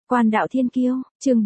Quan đạo thiên kiêu, chương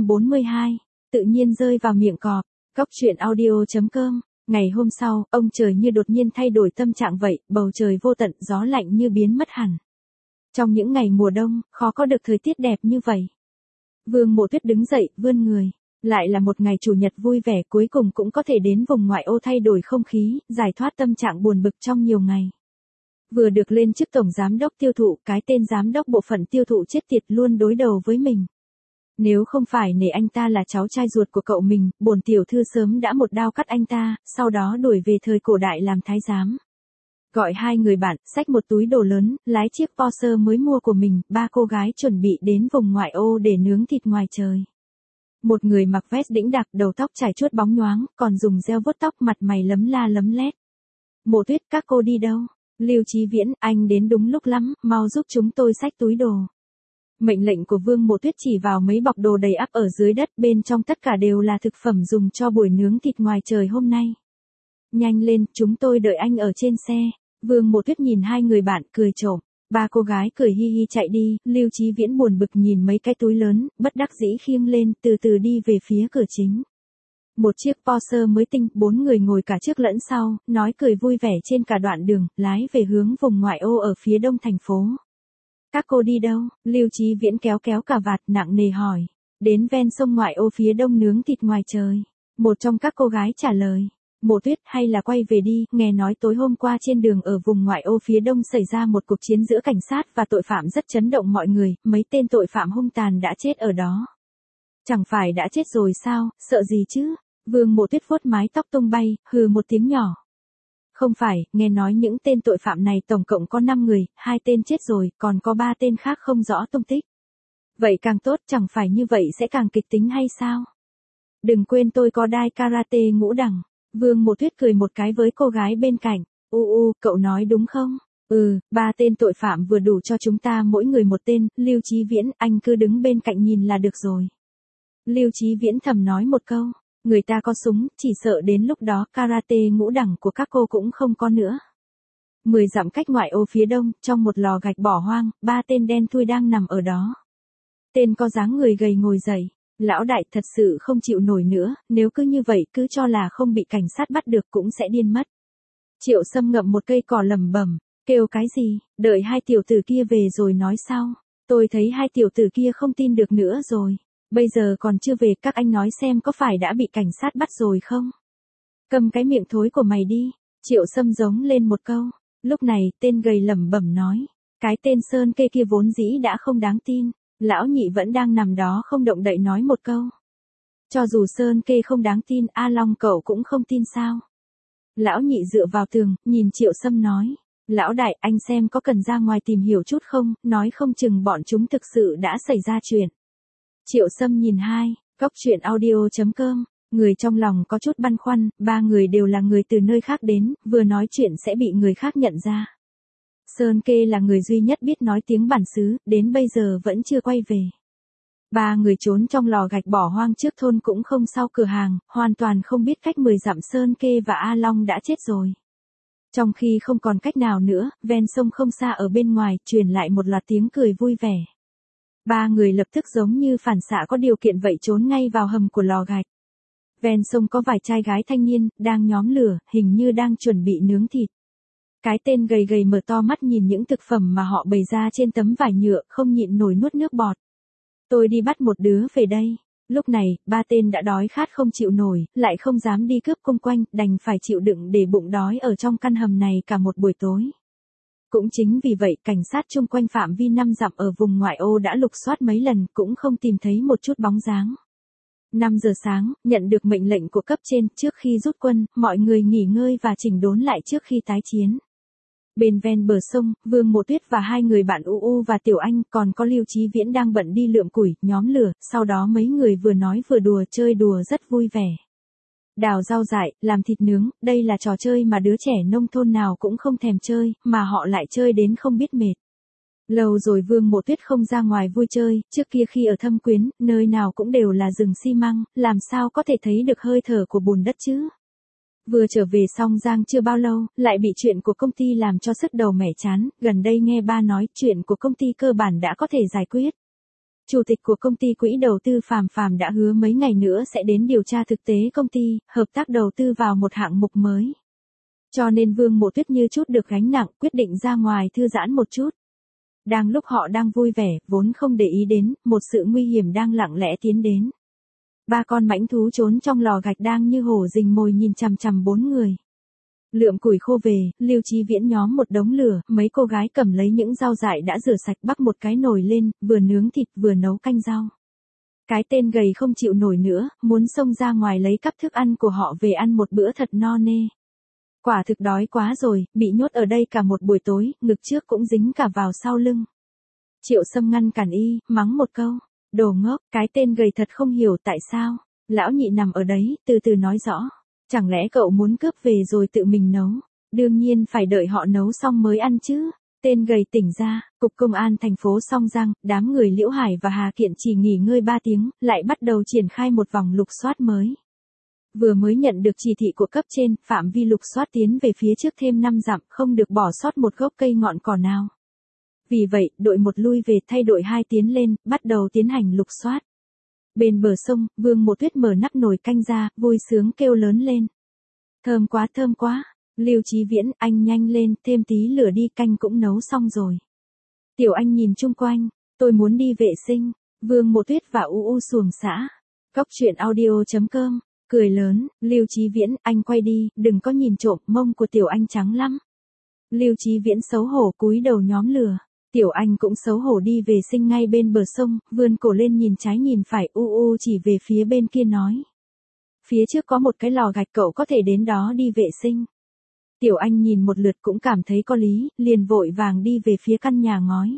442, tự nhiên rơi vào miệng cọp. Cóc truyện audio.com. Ngày hôm sau, ông trời như đột nhiên thay đổi tâm trạng vậy, bầu trời vô tận, gió lạnh như biến mất hẳn. Trong những ngày mùa đông, khó có được thời tiết đẹp như vậy. Vương Mộ Tuyết đứng dậy, vươn người. Lại là một ngày chủ nhật vui vẻ, cuối cùng cũng có thể đến vùng ngoại ô thay đổi không khí, giải thoát tâm trạng buồn bực trong nhiều ngày. Vừa được lên chức tổng giám đốc tiêu thụ, cái tên giám đốc bộ phận tiêu thụ chết tiệt luôn đối đầu với mình. Nếu không phải nể anh ta là cháu trai ruột của cậu mình, bổn tiểu thư sớm đã một đao cắt anh ta, sau đó đuổi về thời cổ đại làm thái giám. Gọi hai người bạn, xách một túi đồ lớn, lái chiếc Porsche mới mua của mình, ba cô gái chuẩn bị đến vùng ngoại ô để nướng thịt ngoài trời. Một người mặc vest đĩnh đặc, đầu tóc chải chuốt bóng nhoáng, còn dùng gel vuốt tóc, mặt mày lấm la lấm lét. Mộ Tuyết, các cô đi đâu? Lưu Chí Viễn, anh đến đúng lúc lắm, mau giúp chúng tôi xách túi đồ. Mệnh lệnh của Vương Mộ Tuyết chỉ vào mấy bọc đồ đầy ắp ở dưới đất, bên trong tất cả đều là thực phẩm dùng cho buổi nướng thịt ngoài trời hôm nay. Nhanh lên, chúng tôi đợi anh ở trên xe. Vương Mộ Tuyết nhìn hai người bạn, cười trộm. Ba cô gái cười hi hi chạy đi, Lưu Chí Viễn buồn bực nhìn mấy cái túi lớn, bất đắc dĩ khiêng lên, từ từ đi về phía cửa chính. Một chiếc Porsche mới tinh, 4 người ngồi cả trước lẫn sau, nói cười vui vẻ trên cả đoạn đường, lái về hướng vùng ngoại ô ở phía đông thành phố. Các cô đi đâu? Lưu Chí Viễn kéo cà vạt nặng nề hỏi. Đến ven sông ngoại ô phía đông nướng thịt ngoài trời. Một trong các cô gái trả lời. Mộ Tuyết, hay là quay về đi, nghe nói tối hôm qua trên đường ở vùng ngoại ô phía đông xảy ra một cuộc chiến giữa cảnh sát và tội phạm rất chấn động mọi người, mấy tên tội phạm hung tàn đã chết ở đó. Chẳng phải đã chết rồi sao, sợ gì chứ? Vương Mộ Tuyết vuốt mái tóc tung bay, hừ một tiếng nhỏ. Không phải, nghe nói những tên tội phạm này tổng cộng có 5 người, 2 tên chết rồi, còn có 3 tên khác không rõ tung tích. Vậy càng tốt, chẳng phải như vậy sẽ càng kịch tính hay sao? Đừng quên tôi có đai karate ngũ đẳng. Vương Mộ Tuyết cười một cái với cô gái bên cạnh. Cậu nói đúng không? 3 tên tội phạm vừa đủ cho chúng ta mỗi người một tên. Lưu Chí Viễn, anh cứ đứng bên cạnh nhìn là được rồi. Lưu Chí Viễn thầm nói một câu. Người ta có súng, chỉ sợ đến lúc đó karate ngũ đẳng của các cô cũng không có nữa. 10 dặm cách ngoại ô phía đông, trong một lò gạch bỏ hoang, 3 tên đen thui đang nằm ở đó. Tên có dáng người gầy ngồi dậy. Lão đại thật sự không chịu nổi nữa, nếu cứ như vậy cứ cho là không bị cảnh sát bắt được cũng sẽ điên mất. Triệu Sâm ngậm một cây cỏ lẩm bẩm, kêu cái gì, đợi hai tiểu tử kia về rồi nói sau. Tôi thấy hai tiểu tử kia không tin được nữa rồi. Bây giờ còn chưa về, các anh nói xem có phải đã bị cảnh sát bắt rồi không? Cầm cái miệng thối của mày đi. Triệu Sâm giống lên một câu. Lúc này, tên gầy lẩm bẩm nói. Cái tên Sơn Kê kia vốn dĩ đã không đáng tin. Lão nhị vẫn đang nằm đó không động đậy nói một câu. Cho dù Sơn Kê không đáng tin, A Long cậu cũng không tin sao? Lão nhị dựa vào tường, nhìn Triệu Sâm nói. Lão đại, anh xem có cần ra ngoài tìm hiểu chút không, nói không chừng bọn chúng thực sự đã xảy ra chuyện. Triệu Sâm nhìn hai, Cóc truyện audio.com, người trong lòng có chút băn khoăn, 3 người đều là người từ nơi khác đến, vừa nói chuyện sẽ bị người khác nhận ra. Sơn Kê là người duy nhất biết nói tiếng bản xứ, đến bây giờ vẫn chưa quay về. 3 người trốn trong lò gạch bỏ hoang trước thôn cũng không sau cửa hàng, hoàn toàn không biết cách 10 dặm Sơn Kê và A Long đã chết rồi. Trong khi không còn cách nào nữa, ven sông không xa ở bên ngoài, truyền lại một loạt tiếng cười vui vẻ. 3 người lập tức giống như phản xạ có điều kiện vậy trốn ngay vào hầm của lò gạch. Ven sông có vài trai gái thanh niên, đang nhóm lửa, hình như đang chuẩn bị nướng thịt. Cái tên gầy mở to mắt nhìn những thực phẩm mà họ bày ra trên tấm vải nhựa, không nhịn nổi nuốt nước bọt. Tôi đi bắt một đứa về đây. Lúc này, 3 tên đã đói khát không chịu nổi, lại không dám đi cướp cung quanh, đành phải chịu đựng để bụng đói ở trong căn hầm này cả một buổi tối. Cũng chính vì vậy, cảnh sát chung quanh phạm vi 5 dặm ở vùng ngoại ô đã lục soát mấy lần, cũng không tìm thấy một chút bóng dáng. 5 giờ sáng, nhận được mệnh lệnh của cấp trên, trước khi rút quân, mọi người nghỉ ngơi và chỉnh đốn lại trước khi tái chiến. Bên ven bờ sông, Vương Mộ Tuyết và hai người bạn và Tiểu Anh, còn có Lưu Chí Viễn đang bận đi lượm củi, nhóm lửa, sau đó mấy người vừa nói vừa đùa, chơi đùa rất vui vẻ. Đào rau dại, làm thịt nướng, đây là trò chơi mà đứa trẻ nông thôn nào cũng không thèm chơi, mà họ lại chơi đến không biết mệt. Lâu rồi Vương Mộ Tuyết không ra ngoài vui chơi, trước kia khi ở Thâm Quyến, nơi nào cũng đều là rừng xi măng, làm sao có thể thấy được hơi thở của bùn đất chứ? Vừa trở về Song Giang chưa bao lâu, lại bị chuyện của công ty làm cho sức đầu mẻ chán, gần đây nghe ba nói chuyện của công ty cơ bản đã có thể giải quyết. chủ tịch của công ty quỹ đầu tư Phàm Phàm đã hứa mấy ngày nữa sẽ đến điều tra thực tế công ty, hợp tác đầu tư vào một hạng mục mới. Cho nên Vương Mộ Tuyết như chút được gánh nặng, quyết định ra ngoài thư giãn một chút. Đang lúc họ đang vui vẻ, vốn không để ý đến, một sự nguy hiểm đang lặng lẽ tiến đến. Ba con mãnh thú trốn trong lò gạch đang như hổ rình mồi nhìn chằm chằm bốn người. Lượm củi khô về, Lưu Chí Viễn nhóm một đống lửa, mấy cô gái cầm lấy những rau dại đã rửa sạch bắc một cái nồi lên, vừa nướng thịt vừa nấu canh rau. Cái tên gầy không chịu nổi nữa, muốn xông ra ngoài lấy cắp thức ăn của họ về ăn một bữa thật no nê. Quả thực đói quá rồi, bị nhốt ở đây cả một buổi tối, ngực trước cũng dính cả vào sau lưng. Triệu Sâm ngăn cản y, mắng một câu. Đồ ngốc, cái tên gầy thật không hiểu tại sao. Lão nhị nằm ở đấy, từ từ nói rõ. Chẳng lẽ cậu muốn cướp về rồi tự mình nấu? Đương nhiên phải đợi họ nấu xong mới ăn chứ. Tên gầy tỉnh ra, cục công an thành phố Song Giang, đám người Liễu Hải và Hà Kiện chỉ nghỉ ngơi 3 tiếng, lại bắt đầu triển khai một vòng lục soát mới. Vừa mới nhận được chỉ thị của cấp trên, phạm vi lục soát tiến về phía trước thêm 5 dặm, không được bỏ sót một gốc cây ngọn cỏ nào. Vì vậy, đội 1 lui về thay đội 2 tiến lên, bắt đầu tiến hành lục soát. Bên bờ sông, Vương Mộ Tuyết mở nắp nồi canh ra, vui sướng kêu lớn lên. Thơm quá thơm quá. Lưu Chí Viễn, anh nhanh lên, thêm tí lửa đi, canh cũng nấu xong rồi. Tiểu Anh nhìn chung quanh, tôi muốn đi vệ sinh. Vương Mộ Tuyết và U xuồng xã. Cóc truyện audio.com, cười lớn, Lưu Chí Viễn, anh quay đi, đừng có nhìn trộm, mông của Tiểu Anh trắng lắm. Lưu Chí Viễn xấu hổ cúi đầu nhóm lửa. Tiểu Anh cũng xấu hổ đi vệ sinh ngay bên bờ sông, vươn cổ lên nhìn trái nhìn phải, U chỉ về phía bên kia nói. Phía trước có một cái lò gạch, cậu có thể đến đó đi vệ sinh. Tiểu Anh nhìn một lượt cũng cảm thấy có lý, liền vội vàng đi về phía căn nhà ngói.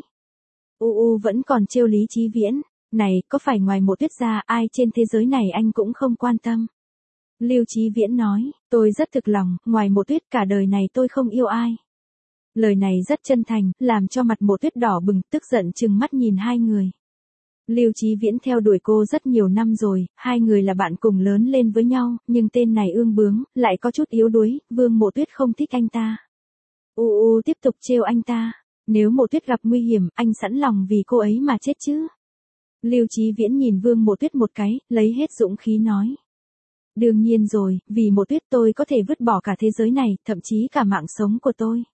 Vẫn còn trêu Lý Chí Viễn, này, có phải ngoài Mộ Tuyết ra ai trên thế giới này anh cũng không quan tâm. Lưu Chí Viễn nói, tôi rất thực lòng, ngoài Mộ Tuyết cả đời này tôi không yêu ai. Lời này rất chân thành, làm cho mặt Mộ Tuyết đỏ bừng, tức giận trừng mắt nhìn hai người. Lưu Chí Viễn theo đuổi cô rất nhiều năm rồi, hai người là bạn cùng lớn lên với nhau, nhưng tên này ương bướng, lại có chút yếu đuối, Vương Mộ Tuyết không thích anh ta. Tiếp tục trêu anh ta, nếu Mộ Tuyết gặp nguy hiểm, anh sẵn lòng vì cô ấy mà chết chứ. Lưu Chí Viễn nhìn Vương Mộ Tuyết một cái, lấy hết dũng khí nói. Đương nhiên rồi, vì Mộ Tuyết tôi có thể vứt bỏ cả thế giới này, thậm chí cả mạng sống của tôi.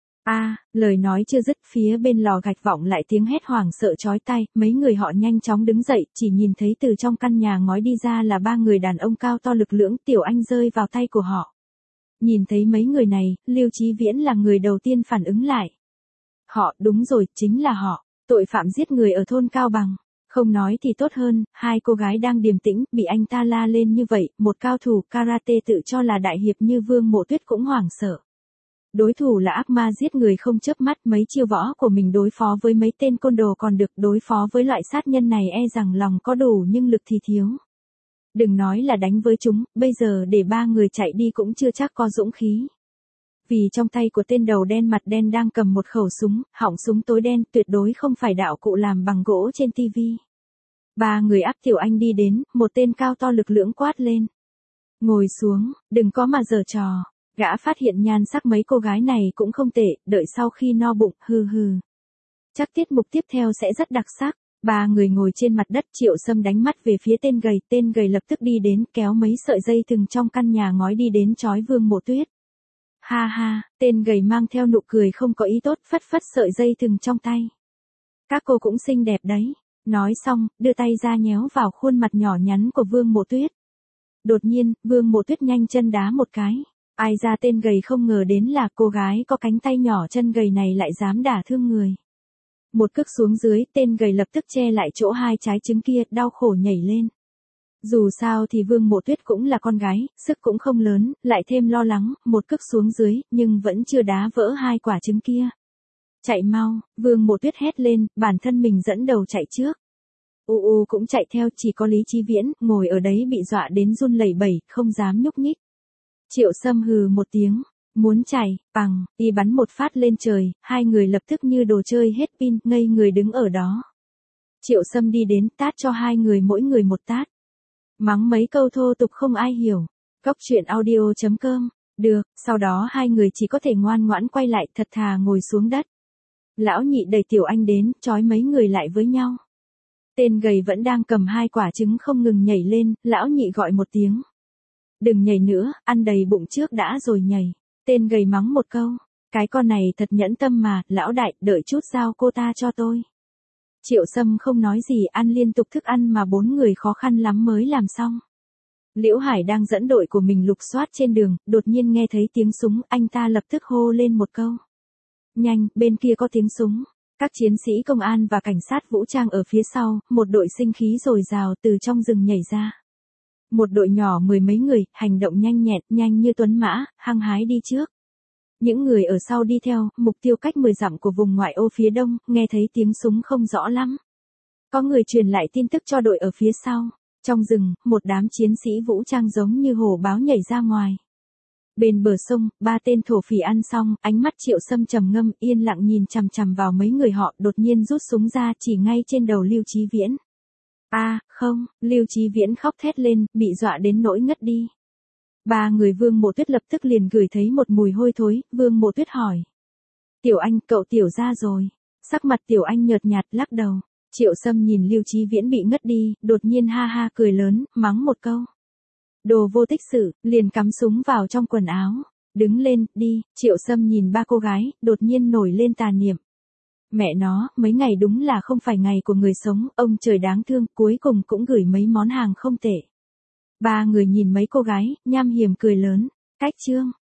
Lời nói chưa dứt, phía bên lò gạch vọng lại tiếng hét hoảng sợ chói tai, mấy người họ nhanh chóng đứng dậy, chỉ nhìn thấy từ trong căn nhà ngói đi ra là 3 người đàn ông cao to lực lưỡng, Tiểu Anh rơi vào tay của họ. Nhìn thấy mấy người này, Lưu Chí Viễn là người đầu tiên phản ứng lại. Họ, đúng rồi, chính là họ, tội phạm giết người ở thôn Cao Bằng. Không nói thì tốt hơn, hai cô gái đang điềm tĩnh, bị anh ta la lên như vậy, một cao thủ karate tự cho là đại hiệp như Vương Mộ Tuyết cũng hoảng sợ. Đối thủ là ác ma giết người không chớp mắt, mấy chiêu võ của mình đối phó với mấy tên côn đồ còn được, đối phó với loại sát nhân này e rằng lòng có đủ nhưng lực thì thiếu. Đừng nói là đánh với chúng, bây giờ để 3 người chạy đi cũng chưa chắc có dũng khí. Vì trong tay của tên đầu đen mặt đen đang cầm một khẩu súng, họng súng tối đen, tuyệt đối không phải đạo cụ làm bằng gỗ trên tivi. 3 người áp Tiểu Anh đi đến, một tên cao to lực lưỡng quát lên. Ngồi xuống, đừng có mà giở trò. Gã phát hiện nhan sắc mấy cô gái này cũng không tệ, đợi sau khi no bụng, hừ. Chắc tiết mục tiếp theo sẽ rất đặc sắc. 3 người ngồi trên mặt đất, Triệu Sâm đánh mắt về phía tên gầy lập tức đi đến, kéo mấy sợi dây thừng trong căn nhà ngói đi đến chói Vương Mộ Tuyết. Ha, tên gầy mang theo nụ cười không có ý tốt, phất sợi dây thừng trong tay. Các cô cũng xinh đẹp đấy. Nói xong, đưa tay ra nhéo vào khuôn mặt nhỏ nhắn của Vương Mộ Tuyết. Đột nhiên, Vương Mộ Tuyết nhanh chân đá một cái. Ai ra tên gầy không ngờ đến là cô gái có cánh tay nhỏ chân gầy này lại dám đả thương người. Một cước xuống dưới, tên gầy lập tức che lại chỗ 2 trái trứng kia, đau khổ nhảy lên. Dù sao thì Vương Mộ Tuyết cũng là con gái, sức cũng không lớn, lại thêm lo lắng, một cước xuống dưới, nhưng vẫn chưa đá vỡ 2 quả trứng kia. Chạy mau, Vương Mộ Tuyết hét lên, bản thân mình dẫn đầu chạy trước. Cũng chạy theo, chỉ có Lý Chí Viễn, ngồi ở đấy bị dọa đến run lẩy bẩy, không dám nhúc nhích. Triệu Sâm hừ một tiếng, muốn chạy, y bắn một phát lên trời, hai người lập tức như đồ chơi hết pin, ngây người đứng ở đó. Triệu Sâm đi đến, tát cho hai người mỗi người một tát. Mắng mấy câu thô tục không ai hiểu. Cóc truyện audio.com, được, sau đó hai người chỉ có thể ngoan ngoãn quay lại, thật thà ngồi xuống đất. Lão nhị đẩy Tiểu Anh đến, trói mấy người lại với nhau. Tên gầy vẫn đang cầm 2 quả trứng không ngừng nhảy lên, lão nhị gọi một tiếng. Đừng nhảy nữa, ăn đầy bụng trước đã rồi nhảy. Tên gầy mắng một câu. Cái con này thật nhẫn tâm mà, lão đại, đợi chút giao cô ta cho tôi. Triệu Sâm không nói gì, ăn liên tục thức ăn mà 4 người khó khăn lắm mới làm xong. Liễu Hải đang dẫn đội của mình lục soát trên đường, đột nhiên nghe thấy tiếng súng, anh ta lập tức hô lên một câu. Nhanh, bên kia có tiếng súng. Các chiến sĩ công an và cảnh sát vũ trang ở phía sau, một đội sinh khí dồi dào từ trong rừng nhảy ra. Một đội nhỏ 10 mấy người, hành động nhanh nhẹn, nhanh như tuấn mã, hăng hái đi trước. Những người ở sau đi theo, mục tiêu cách 10 dặm của vùng ngoại ô phía đông, nghe thấy tiếng súng không rõ lắm. Có người truyền lại tin tức cho đội ở phía sau. Trong rừng, một đám chiến sĩ vũ trang giống như hổ báo nhảy ra ngoài. Bên bờ sông, 3 tên thổ phỉ ăn xong, ánh mắt Triệu Sâm trầm ngâm, yên lặng nhìn chằm chằm vào mấy người họ, đột nhiên rút súng ra chỉ ngay trên đầu Lưu Chí Viễn. Không, Lưu Chí Viễn khóc thét lên, bị dọa đến nỗi ngất đi. 3 người Vương Mộ Tuyết lập tức liền ngửi thấy một mùi hôi thối, Vương Mộ Tuyết hỏi. Tiểu Anh, cậu tiểu ra rồi. Sắc mặt Tiểu Anh nhợt nhạt lắc đầu. Triệu Sâm nhìn Lưu Chí Viễn bị ngất đi, đột nhiên ha ha cười lớn, mắng một câu. Đồ vô tích sự, liền cắm súng vào trong quần áo. Đứng lên, đi, Triệu Sâm nhìn 3 cô gái, đột nhiên nổi lên tà niệm. Mẹ nó, mấy ngày đúng là không phải ngày của người sống, ông trời đáng thương, cuối cùng cũng gửi mấy món hàng không tệ. 3 người nhìn mấy cô gái, nham hiểm cười lớn. Cách chương.